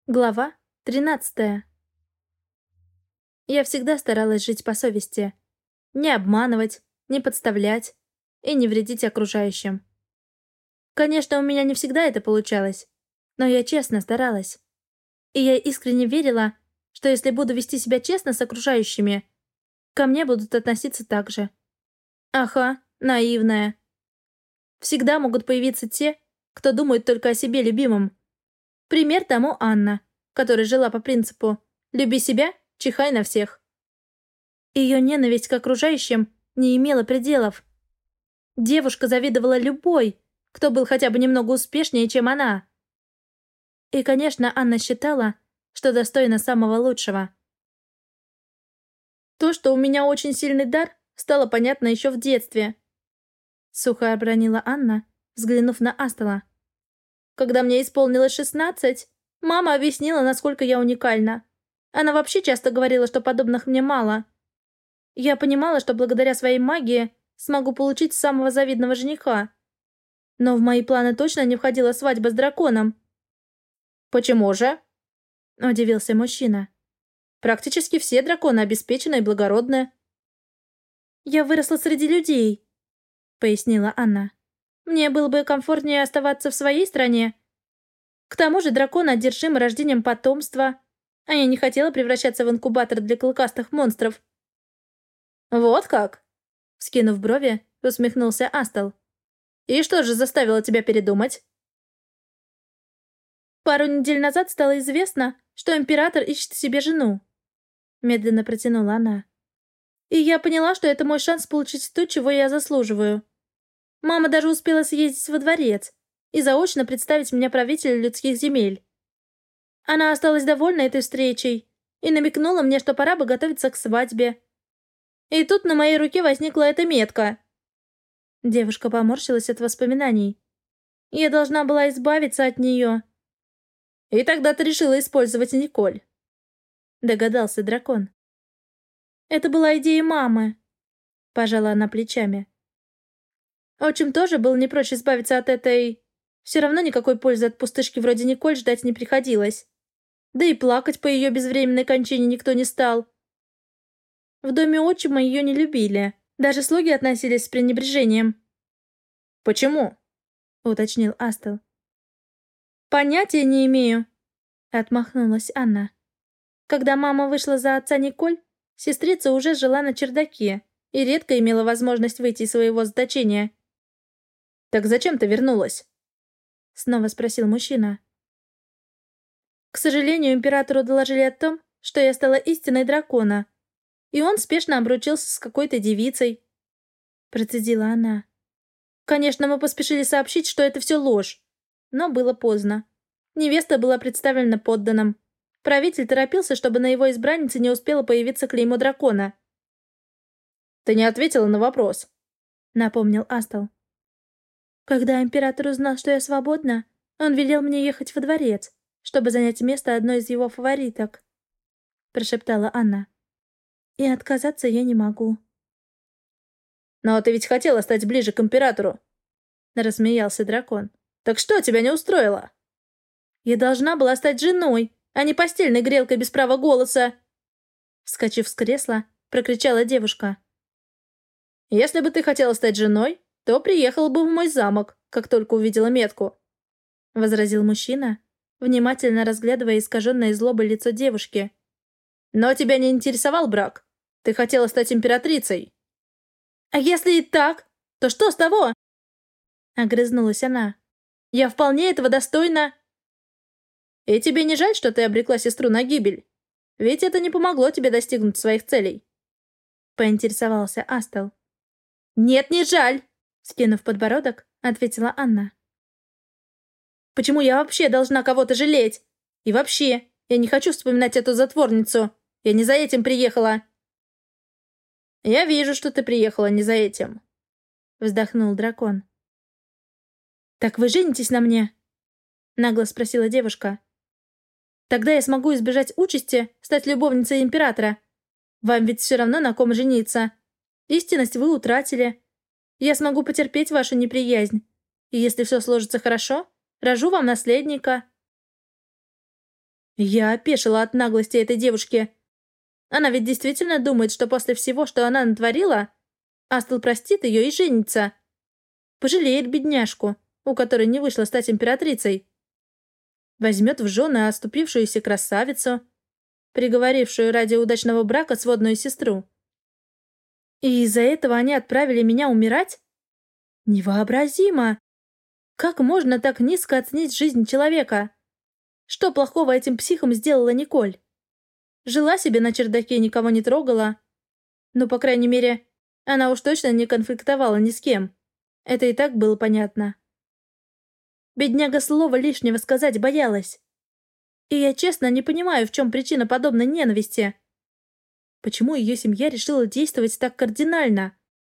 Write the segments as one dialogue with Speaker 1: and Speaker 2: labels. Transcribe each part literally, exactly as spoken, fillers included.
Speaker 1: Глава тринадцатая. Я всегда старалась жить по совести. Не обманывать, не подставлять и не вредить окружающим. Конечно, у меня не всегда это получалось, но я честно старалась. И я искренне верила, что если буду вести себя честно с окружающими, ко мне будут относиться так же. Ага, наивная. Всегда могут появиться те, кто думает только о себе любимом. Пример тому Анна, которая жила по принципу «люби себя, чихай на всех». Ее ненависть к окружающим не имела пределов. Девушка завидовала любой, кто был хотя бы немного успешнее, чем она. И, конечно, Анна считала, что достойна самого лучшего. То, что у меня очень сильный дар, стало понятно еще в детстве. Сухо обронила Анна, взглянув на Астала. Когда мне исполнилось шестнадцать, мама объяснила, насколько я уникальна. Она вообще часто говорила, что подобных мне мало. Я понимала, что благодаря своей магии смогу получить самого завидного жениха. Но в мои планы точно не входила свадьба с драконом. «Почему же?» – удивился мужчина. «Практически все драконы обеспечены и благородны». «Я выросла среди людей», – пояснила Анна. «Мне было бы комфортнее оставаться в своей стране. К тому же драконы одержимы рождением потомства, а я не хотела превращаться в инкубатор для клыкастых монстров». «Вот как?» — вскинув брови, усмехнулся Астал. «И что же заставило тебя передумать?» «Пару недель назад стало известно, что император ищет себе жену», — медленно протянула она. «И я поняла, что это мой шанс получить то, чего я заслуживаю. Мама даже успела съездить во дворец и заочно представить меня правителю людских земель. Она осталась довольна этой встречей и намекнула мне, что пора бы готовиться к свадьбе. И тут на моей руке возникла эта метка». Девушка поморщилась от воспоминаний. «Я должна была избавиться от нее». «И тогда ты решила использовать Николь», — догадался дракон. «Это была идея мамы», — пожала она плечами. Отчим тоже был не прочь избавиться от этой... Все равно никакой пользы от пустышки вроде Николь ждать не приходилось. Да и плакать по ее безвременной кончине никто не стал. В доме отчима ее не любили. Даже слуги относились с пренебрежением. «Почему?» — уточнил Астел. «Понятия не имею», — отмахнулась Анна. Когда мама вышла за отца Николь, сестрица уже жила на чердаке и редко имела возможность выйти из своего заточения. «Так зачем ты вернулась?» — снова спросил мужчина. «К сожалению, императору доложили о том, что я стала истиной дракона, и он спешно обручился с какой-то девицей», — процедила она. «Конечно, мы поспешили сообщить, что это все ложь, но было поздно. Невеста была представлена подданным. Правитель торопился, чтобы на его избраннице не успело появиться клеймо дракона». «Ты не ответила на вопрос», — напомнил Астал. «Когда император узнал, что я свободна, он велел мне ехать во дворец, чтобы занять место одной из его фавориток», — прошептала Анна. «И отказаться я не могу». «Но ты ведь хотела стать ближе к императору», — рассмеялся дракон. «Так что тебя не устроило?» «Я должна была стать женой, а не постельной грелкой без права голоса!» Вскочив с кресла, прокричала девушка. «Если бы ты хотела стать женой, то приехала бы в мой замок, как только увидела метку», — возразил мужчина, внимательно разглядывая искаженное злобой лицо девушки. «Но тебя не интересовал брак. Ты хотела стать императрицей». «А если и так, то что с того?» — огрызнулась она. «Я вполне этого достойна». «И тебе не жаль, что ты обрекла сестру на гибель? Ведь это не помогло тебе достигнуть своих целей», — поинтересовался Астел. «Нет, не жаль!» — скинув подбородок, ответила Анна. «Почему я вообще должна кого-то жалеть? И вообще, я не хочу вспоминать эту затворницу. Я не за этим приехала». «Я вижу, что ты приехала не за этим», — вздохнул дракон. «Так вы женитесь на мне?» — нагло спросила девушка. «Тогда я смогу избежать участи стать любовницей императора. Вам ведь все равно на ком жениться. Истинность вы утратили. Я смогу потерпеть вашу неприязнь. И если все сложится хорошо, рожу вам наследника». Я опешила от наглости этой девушки. Она ведь действительно думает, что после всего, что она натворила, Астл простит ее и женится. Пожалеет бедняжку, у которой не вышло стать императрицей. Возьмет в жены оступившуюся красавицу, приговорившую ради удачного брака сводную сестру. И из-за этого они отправили меня умирать? Невообразимо! Как можно так низко оценить жизнь человека? Что плохого этим психам сделала Николь? Жила себе на чердаке, никого не трогала. Ну, по крайней мере, она уж точно не конфликтовала ни с кем. Это и так было понятно. Бедняга слова лишнего сказать боялась. И я честно не понимаю, в чем причина подобной ненависти. Почему ее семья решила действовать так кардинально?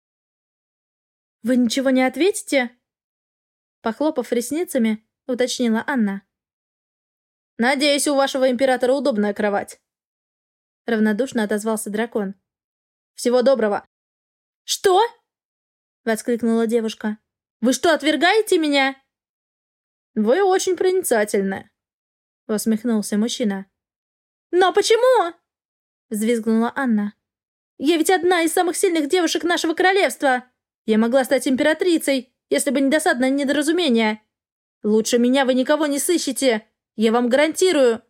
Speaker 1: «Вы ничего не ответите?» Похлопав ресницами, уточнила Анна. «Надеюсь, у вашего императора удобная кровать», — равнодушно отозвался дракон. «Всего доброго». «Что?» — воскликнула девушка. «Вы что, отвергаете меня?» «Вы очень проницательны», — усмехнулся мужчина. «Но почему?» — взвизгнула Анна. «Я ведь одна из самых сильных девушек нашего королевства. Я могла стать императрицей, если бы не досадное недоразумение. Лучше меня вы никого не сыщете, я вам гарантирую».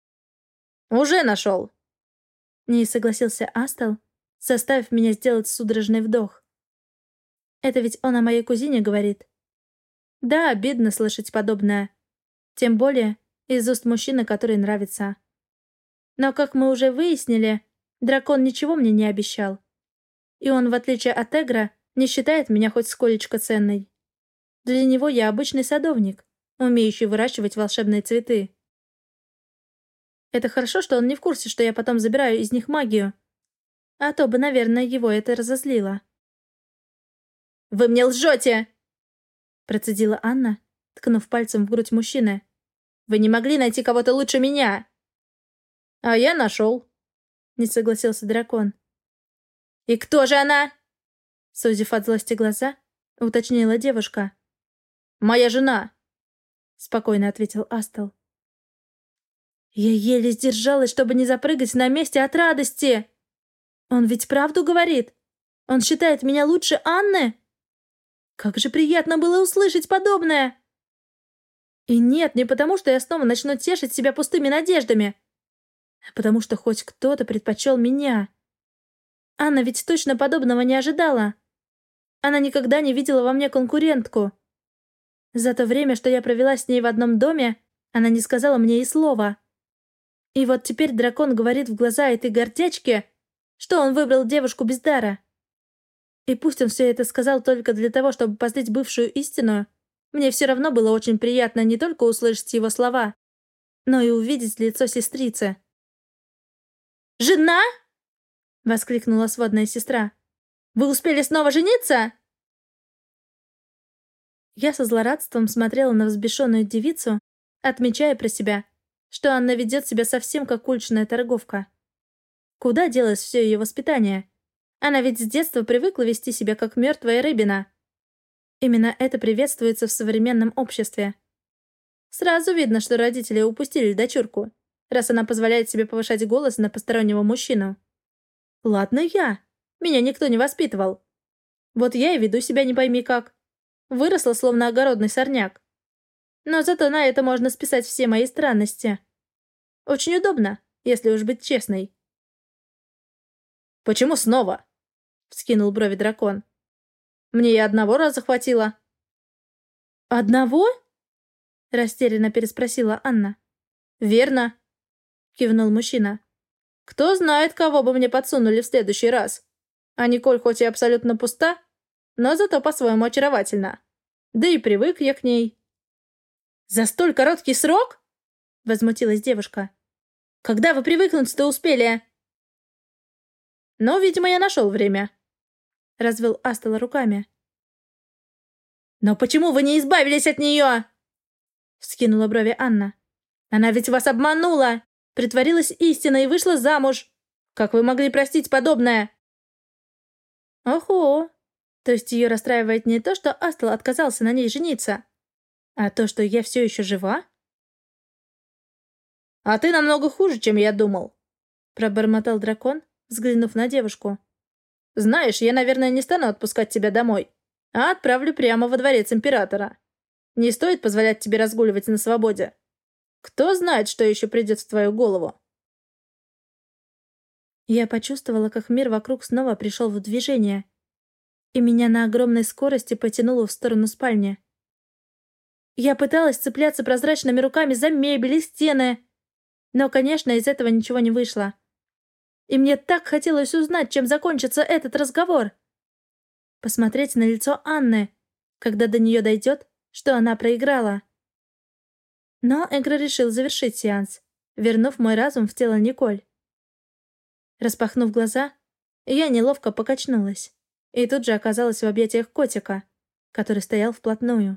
Speaker 1: «Уже нашел», — не согласился Астл, заставив меня сделать судорожный вдох. Это ведь он о моей кузине говорит. Да, обидно слышать подобное. Тем более из уст мужчины, который нравится. Но, как мы уже выяснили, дракон ничего мне не обещал. И он, в отличие от Эгра, не считает меня хоть сколечко ценной. Для него я обычный садовник, умеющий выращивать волшебные цветы. Это хорошо, что он не в курсе, что я потом забираю из них магию. А то бы, наверное, его это разозлило. «Вы мне лжете!» Процедила Анна, ткнув пальцем в грудь мужчины. «Вы не могли найти кого-то лучше меня!» «А я нашел», — не согласился дракон. «И кто же она?» Сузив от злости глаза, уточнила девушка. «Моя жена», — спокойно ответил Астл. Я еле сдержалась, чтобы не запрыгать на месте от радости. Он ведь правду говорит? Он считает меня лучше Анны? Как же приятно было услышать подобное! И нет, не потому, что я снова начну тешить себя пустыми надеждами, а потому что хоть кто-то предпочел меня. Анна ведь точно подобного не ожидала. Она никогда не видела во мне конкурентку. За то время, что я провела с ней в одном доме, она не сказала мне и слова. И вот теперь дракон говорит в глаза этой гордячке, что он выбрал девушку без дара. И пусть он все это сказал только для того, чтобы позлить бывшую истину, мне все равно было очень приятно не только услышать его слова, но и увидеть лицо сестрицы. «Жена?» — воскликнула сводная сестра. «Вы успели снова жениться?» Я со злорадством смотрела на взбешенную девицу, отмечая про себя, что Анна ведет себя совсем как уличная торговка. Куда делось все ее воспитание? Она ведь с детства привыкла вести себя как мертвая рыбина. Именно это приветствуется в современном обществе. Сразу видно, что родители упустили дочурку, раз она позволяет себе повышать голос на постороннего мужчину. Ладно я. Меня никто не воспитывал. Вот я и веду себя не пойми как. Выросла, словно огородный сорняк. Но зато на это можно списать все мои странности. Очень удобно, если уж быть честной. «Почему снова?» — вскинул брови дракон. «Мне и одного раза хватило». «Одного?» — растерянно переспросила Анна. «Верно», — кивнул мужчина. «Кто знает, кого бы мне подсунули в следующий раз. А Николь хоть и абсолютно пуста, но зато по-своему очаровательна. Да и привык я к ней». «За столь короткий срок?» — возмутилась девушка. «Когда вы привыкнуть-то успели?» «Ну, видимо, я нашел время», — развел Астл руками. «Но почему вы не избавились от нее?» — вскинула брови Анна. «Она ведь вас обманула, притворилась истиной и вышла замуж. Как вы могли простить подобное?» «Охо! То есть ее расстраивает не то, что Астл отказался на ней жениться, а то, что я все еще жива?» «А ты намного хуже, чем я думал», — пробормотал дракон, взглянув на девушку. «Знаешь, я, наверное, не стану отпускать тебя домой, а отправлю прямо во дворец императора. Не стоит позволять тебе разгуливать на свободе. Кто знает, что еще придет в твою голову?» Я почувствовала, как мир вокруг снова пришел в движение, и меня на огромной скорости потянуло в сторону спальни. Я пыталась цепляться прозрачными руками за мебель и стены, но, конечно, из этого ничего не вышло. И мне так хотелось узнать, чем закончится этот разговор. Посмотреть на лицо Анны, когда до нее дойдет, что она проиграла. Но Эгра решил завершить сеанс, вернув мой разум в тело Николь. Распахнув глаза, я неловко покачнулась и тут же оказалась в объятиях котика, который стоял вплотную.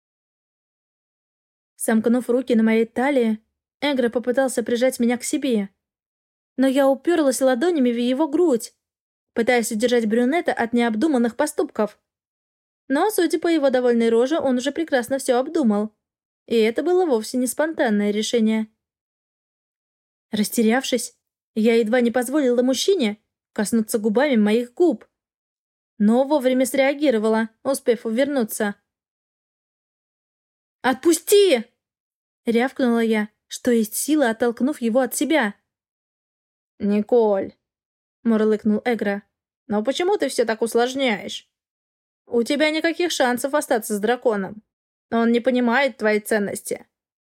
Speaker 1: Сомкнув руки на моей талии, Эгра попытался прижать меня к себе, но я уперлась ладонями в его грудь, пытаясь удержать брюнета от необдуманных поступков. Но, судя по его довольной роже, он уже прекрасно все обдумал, и это было вовсе не спонтанное решение. Растерявшись, я едва не позволила мужчине коснуться губами моих губ, но вовремя среагировала, успев увернуться. «Отпусти!» — рявкнула я, что есть сила, оттолкнув его от себя. «Николь!» — мурлыкнул Эгра. «Но почему ты все так усложняешь? У тебя никаких шансов остаться с драконом. Он не понимает твоей ценности».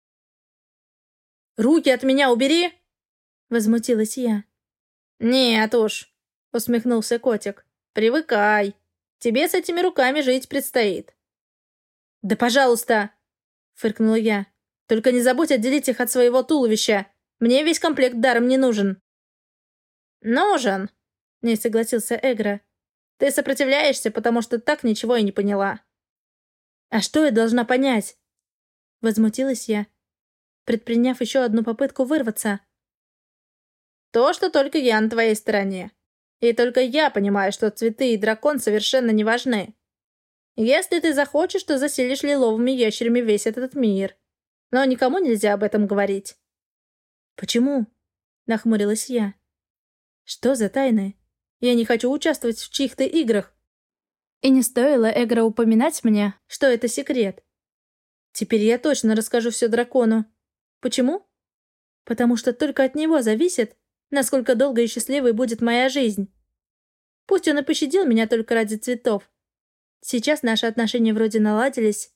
Speaker 1: «Руки от меня убери!» — возмутилась я. «Нет уж», — усмехнулся котик. «Привыкай. Тебе с этими руками жить предстоит». «Да пожалуйста!» — фыркнула я. «Только не забудь отделить их от своего туловища. Мне весь комплект даром не нужен». «Нужен», — не согласился Эгра. «Ты сопротивляешься, потому что так ничего и не поняла». «А что я должна понять?» Возмутилась я, предприняв еще одну попытку вырваться. «То, что только я на твоей стороне. И только я понимаю, что цветы и дракон совершенно не важны. Если ты захочешь, то заселишь лиловыми ящерами весь этот мир. Но никому нельзя об этом говорить». «Почему?» — нахмурилась я. «Что за тайны? Я не хочу участвовать в чьих-то играх. И не стоило Эгра упоминать мне, что это секрет. Теперь я точно расскажу все дракону. Почему? Потому что только от него зависит, насколько долго и счастливой будет моя жизнь. Пусть он и пощадил меня только ради цветов. Сейчас наши отношения вроде наладились».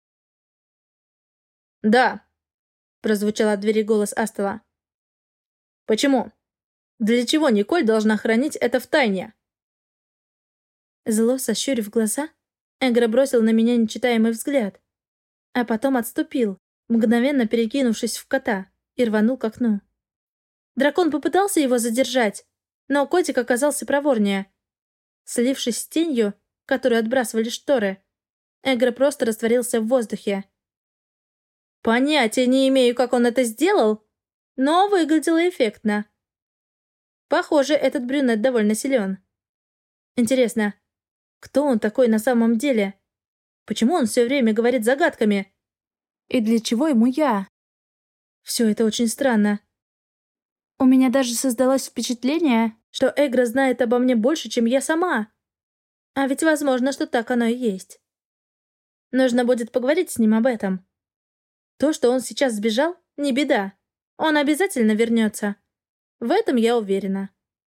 Speaker 1: «Да», — прозвучал от двери голос Астела. «Почему? Для чего Николь должна хранить это в тайне?» Зло сощурив глаза, Эгра бросил на меня нечитаемый взгляд, а потом отступил, мгновенно перекинувшись в кота, и рванул к окну. Дракон попытался его задержать, но котик оказался проворнее. Слившись с тенью, которую отбрасывали шторы, Эгра просто растворился в воздухе. Понятия не имею, как он это сделал, но выглядело эффектно. Похоже, этот брюнет довольно силен. Интересно, кто он такой на самом деле? Почему он все время говорит загадками? И для чего ему я? Все это очень странно. У меня даже создалось впечатление, что Эгра знает обо мне больше, чем я сама. А ведь возможно, что так оно и есть. Нужно будет поговорить с ним об этом. То, что он сейчас сбежал, не беда. Он обязательно вернется. В этом я уверена.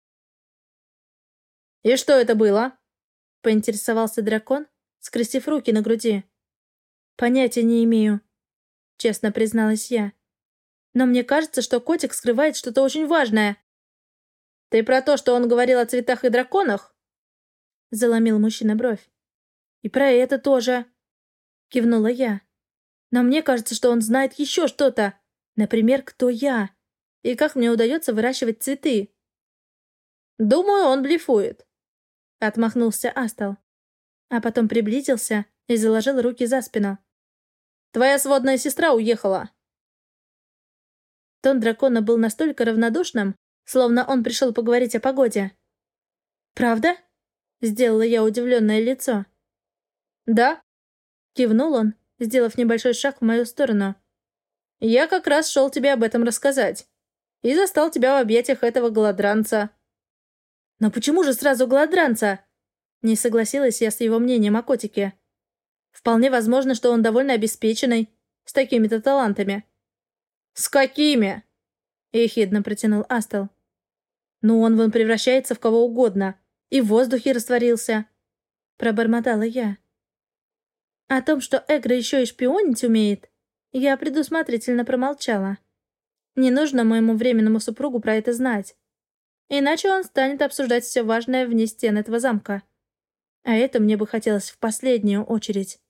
Speaker 1: «И что это было?» — поинтересовался дракон, скрестив руки на груди. «Понятия не имею», — честно призналась я. «Но мне кажется, что котик скрывает что-то очень важное». «Ты про то, что он говорил о цветах и драконах?» — заломил мужчина бровь. «И про это тоже», — кивнула я. «Но мне кажется, что он знает еще что-то. Например, кто я и как мне удается выращивать цветы». «Думаю, он блефует», — отмахнулся Астал, а потом приблизился и заложил руки за спину. «Твоя сводная сестра уехала». Тон дракона был настолько равнодушным, словно он пришел поговорить о погоде. «Правда?» — сделала я удивленное лицо. «Да», — кивнул он, сделав небольшой шаг в мою сторону. Я как раз шел тебе об этом рассказать. И застал тебя в объятиях этого голодранца». «Но почему же сразу голодранца?» Не согласилась я с его мнением о котике. «Вполне возможно, что он довольно обеспеченный, с такими-то талантами». «С какими?» — ехидно протянул Астел. «Ну, он вон превращается в кого угодно. И в воздухе растворился», — пробормотала я. О том, что Эгра еще и шпионить умеет, я предусмотрительно промолчала. Не нужно моему временному супругу про это знать. Иначе он станет обсуждать все важное вне стен этого замка. А это мне бы хотелось в последнюю очередь.